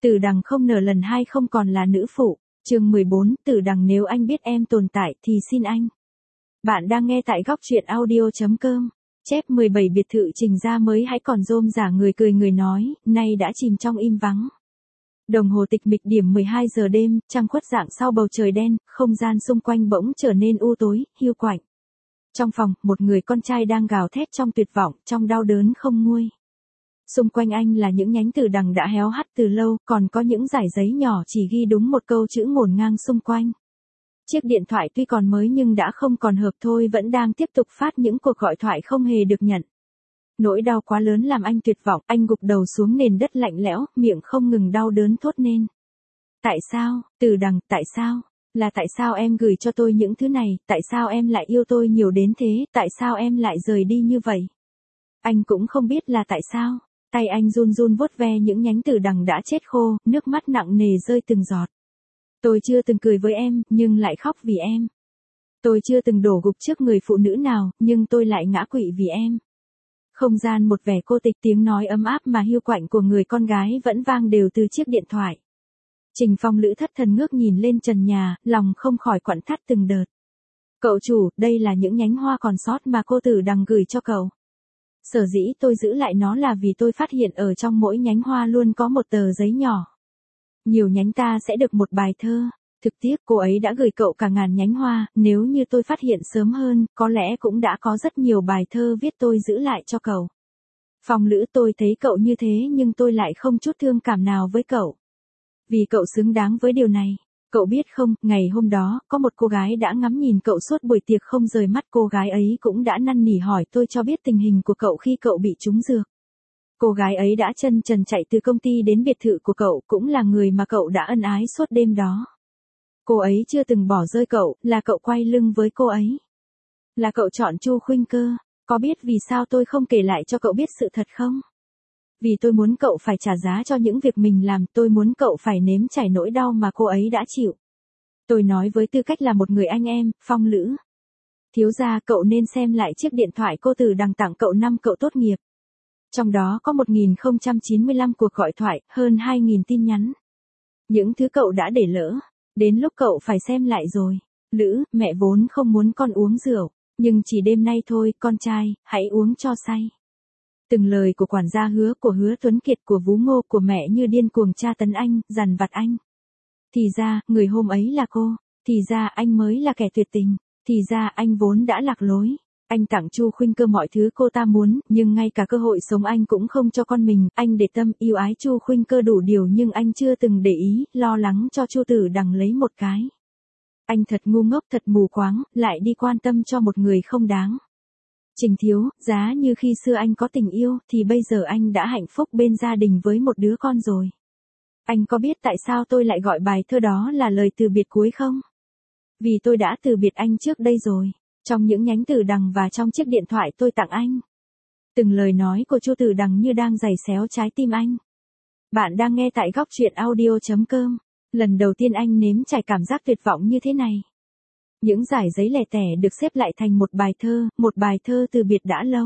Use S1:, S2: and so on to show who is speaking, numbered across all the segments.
S1: Tử Đằng không nở lần hai không còn là nữ phụ. Chương 14, Tử Đằng nếu anh biết em tồn tại thì xin anh. Bạn đang nghe tại góc truyện audio.com. Chép 17 biệt thự Trình Gia mới hãy còn rôm rả người cười người nói, nay đã chìm trong im vắng. Đồng hồ tịch mịch điểm 12 giờ đêm, trăng khuất rạng sau bầu trời đen, không gian xung quanh bỗng trở nên u tối, hiu quạnh. Trong phòng, một người con trai đang gào thét trong tuyệt vọng, trong đau đớn không nguôi. Xung quanh anh là những nhánh tử đằng đã héo hắt từ lâu, còn có những dải giấy nhỏ chỉ ghi đúng một câu chữ ngổn ngang xung quanh. Chiếc điện thoại tuy còn mới nhưng đã không còn hợp thôi vẫn đang tiếp tục phát những cuộc gọi thoại không hề được nhận. Nỗi đau quá lớn làm anh tuyệt vọng, anh gục đầu xuống nền đất lạnh lẽo, miệng không ngừng đau đớn thốt nên. Tại sao, Tử Đằng, tại sao? Là tại sao em gửi cho tôi những thứ này, tại sao em lại yêu tôi nhiều đến thế, tại sao em lại rời đi như vậy? Anh cũng không biết là tại sao. Tay anh run run vuốt ve những nhánh tử đằng đã chết khô, nước mắt nặng nề rơi từng giọt. Tôi chưa từng cười với em, nhưng lại khóc vì em. Tôi chưa từng đổ gục trước người phụ nữ nào, nhưng tôi lại ngã quỵ vì em. Không gian một vẻ cô tịch, tiếng nói ấm áp mà hiu quạnh của người con gái vẫn vang đều từ chiếc điện thoại. Trình Phong Lữ thất thần ngước nhìn lên trần nhà, lòng không khỏi quặn thắt từng đợt. Cậu chủ, đây là những nhánh hoa còn sót mà cô Tử Đằng gửi cho cậu. Sở dĩ tôi giữ lại nó là vì tôi phát hiện ở trong mỗi nhánh hoa luôn có một tờ giấy nhỏ. Nhiều nhánh ta sẽ được một bài thơ. Thực tiếc cô ấy đã gửi cậu cả ngàn nhánh hoa, nếu như tôi phát hiện sớm hơn, có lẽ cũng đã có rất nhiều bài thơ viết tôi giữ lại cho cậu. Phong Lữ, tôi thấy cậu như thế nhưng tôi lại không chút thương cảm nào với cậu. Vì cậu xứng đáng với điều này. Cậu biết không, ngày hôm đó, có một cô gái đã ngắm nhìn cậu suốt buổi tiệc không rời mắt, cô gái ấy cũng đã năn nỉ hỏi tôi cho biết tình hình của cậu khi cậu bị trúng dược. Cô gái ấy đã chân trần chạy từ công ty đến biệt thự của cậu, cũng là người mà cậu đã ân ái suốt đêm đó. Cô ấy chưa từng bỏ rơi cậu, là cậu quay lưng với cô ấy. Là cậu chọn Chu Khuynh Cơ. Có biết vì sao tôi không kể lại cho cậu biết sự thật không? Vì tôi muốn cậu phải trả giá cho những việc mình làm, tôi muốn cậu phải nếm trải nỗi đau mà cô ấy đã chịu. Tôi nói với tư cách là một người anh em, Phong Lữ. Thiếu gia, cậu nên xem lại chiếc điện thoại cô Tử Đằng tặng cậu năm cậu tốt nghiệp. Trong đó có 1095 cuộc gọi thoại, hơn 2000 tin nhắn. Những thứ cậu đã để lỡ. Đến lúc cậu phải xem lại rồi. Lữ, mẹ vốn không muốn con uống rượu, nhưng chỉ đêm nay thôi, con trai, hãy uống cho say. Từng lời của quản gia Hứa, của Hứa Tuấn Kiệt, của Vú Ngô, của mẹ như điên cuồng tra tấn anh, dằn vặt anh. Thì ra, người hôm ấy là cô. Thì ra anh mới là kẻ tuyệt tình. Thì ra anh vốn đã lạc lối. Anh tặng Chu Khuynh Cơ mọi thứ cô ta muốn, nhưng ngay cả cơ hội sống anh cũng không cho con mình. Anh để tâm yêu ái Chu Khuynh Cơ đủ điều nhưng anh chưa từng để ý, lo lắng cho Chu Tử Đằng lấy một cái. Anh thật ngu ngốc, thật mù quáng, lại đi quan tâm cho một người không đáng. Trình thiếu, giá như khi xưa anh có tình yêu, thì bây giờ anh đã hạnh phúc bên gia đình với một đứa con rồi. Anh có biết tại sao tôi lại gọi bài thơ đó là lời từ biệt cuối không? Vì tôi đã từ biệt anh trước đây rồi. Trong những nhánh tử đằng và trong chiếc điện thoại tôi tặng anh. Từng lời nói của Chu Tử Đằng như đang giày xéo trái tim anh. Bạn đang nghe tại góc truyện audio.com. Lần đầu tiên anh nếm trải cảm giác tuyệt vọng như thế này. Những dải giấy lẻ tẻ được xếp lại thành một bài thơ từ biệt đã lâu.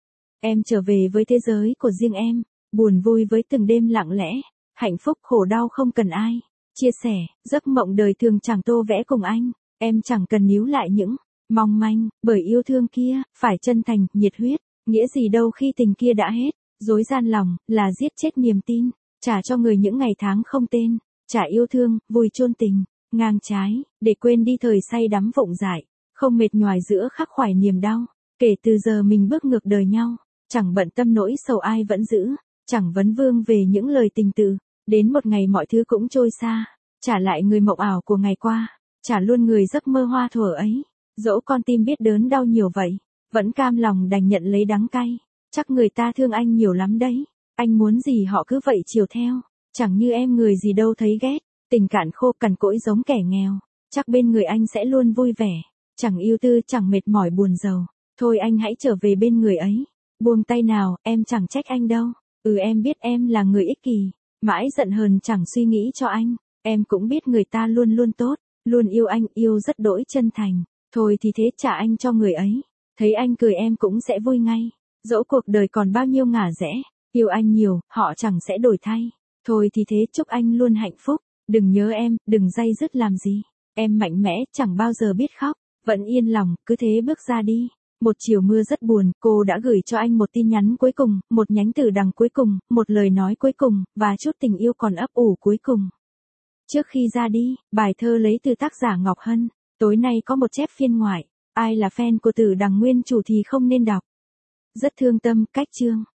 S1: Em trở về với thế giới của riêng em, buồn vui với từng đêm lặng lẽ, hạnh phúc khổ đau không cần ai chia sẻ, giấc mộng đời thường chẳng tô vẽ cùng anh, em chẳng cần níu lại những mong manh, bởi yêu thương kia, phải chân thành, nhiệt huyết, nghĩa gì đâu khi tình kia đã hết, dối gian lòng, là giết chết niềm tin, trả cho người những ngày tháng không tên, trả yêu thương, vui chôn tình, ngang trái, để quên đi thời say đắm vụng dại, không mệt nhoài giữa khắc khoải niềm đau, kể từ giờ mình bước ngược đời nhau, chẳng bận tâm nỗi sầu ai vẫn giữ, chẳng vấn vương về những lời tình tự, đến một ngày mọi thứ cũng trôi xa, trả lại người mộng ảo của ngày qua, trả luôn người giấc mơ hoa thuở ấy. Dẫu con tim biết đớn đau nhiều vậy, vẫn cam lòng đành nhận lấy đắng cay. Chắc người ta thương anh nhiều lắm đấy. Anh muốn gì họ cứ vậy chiều theo. Chẳng như em người gì đâu thấy ghét. Tình cạn khô cằn cỗi giống kẻ nghèo. Chắc bên người anh sẽ luôn vui vẻ. Chẳng yêu tư chẳng mệt mỏi buồn rầu. Thôi anh hãy trở về bên người ấy. Buông tay nào, em chẳng trách anh đâu. Em biết em là người ích kỷ. Mãi giận hờn chẳng suy nghĩ cho anh. Em cũng biết người ta luôn luôn tốt. Luôn yêu anh, yêu rất đỗi chân thành. Thôi thì thế trả anh cho người ấy. Thấy anh cười em cũng sẽ vui ngay. Dẫu cuộc đời còn bao nhiêu ngả rẽ. Yêu anh nhiều, họ chẳng sẽ đổi thay. Thôi thì thế, chúc anh luôn hạnh phúc. Đừng nhớ em, đừng day dứt làm gì. Em mạnh mẽ, chẳng bao giờ biết khóc. Vẫn yên lòng, cứ thế bước ra đi. Một chiều mưa rất buồn, cô đã gửi cho anh một tin nhắn cuối cùng, một nhánh từ đằng cuối cùng, một lời nói cuối cùng, và chút tình yêu còn ấp ủ cuối cùng. Trước khi ra đi, bài thơ lấy từ tác giả Ngọc Hân. Tối nay có một chép phiên ngoại. Ai là fan của Tử Đằng nguyên chủ thì không nên đọc. Rất thương tâm, cách chương.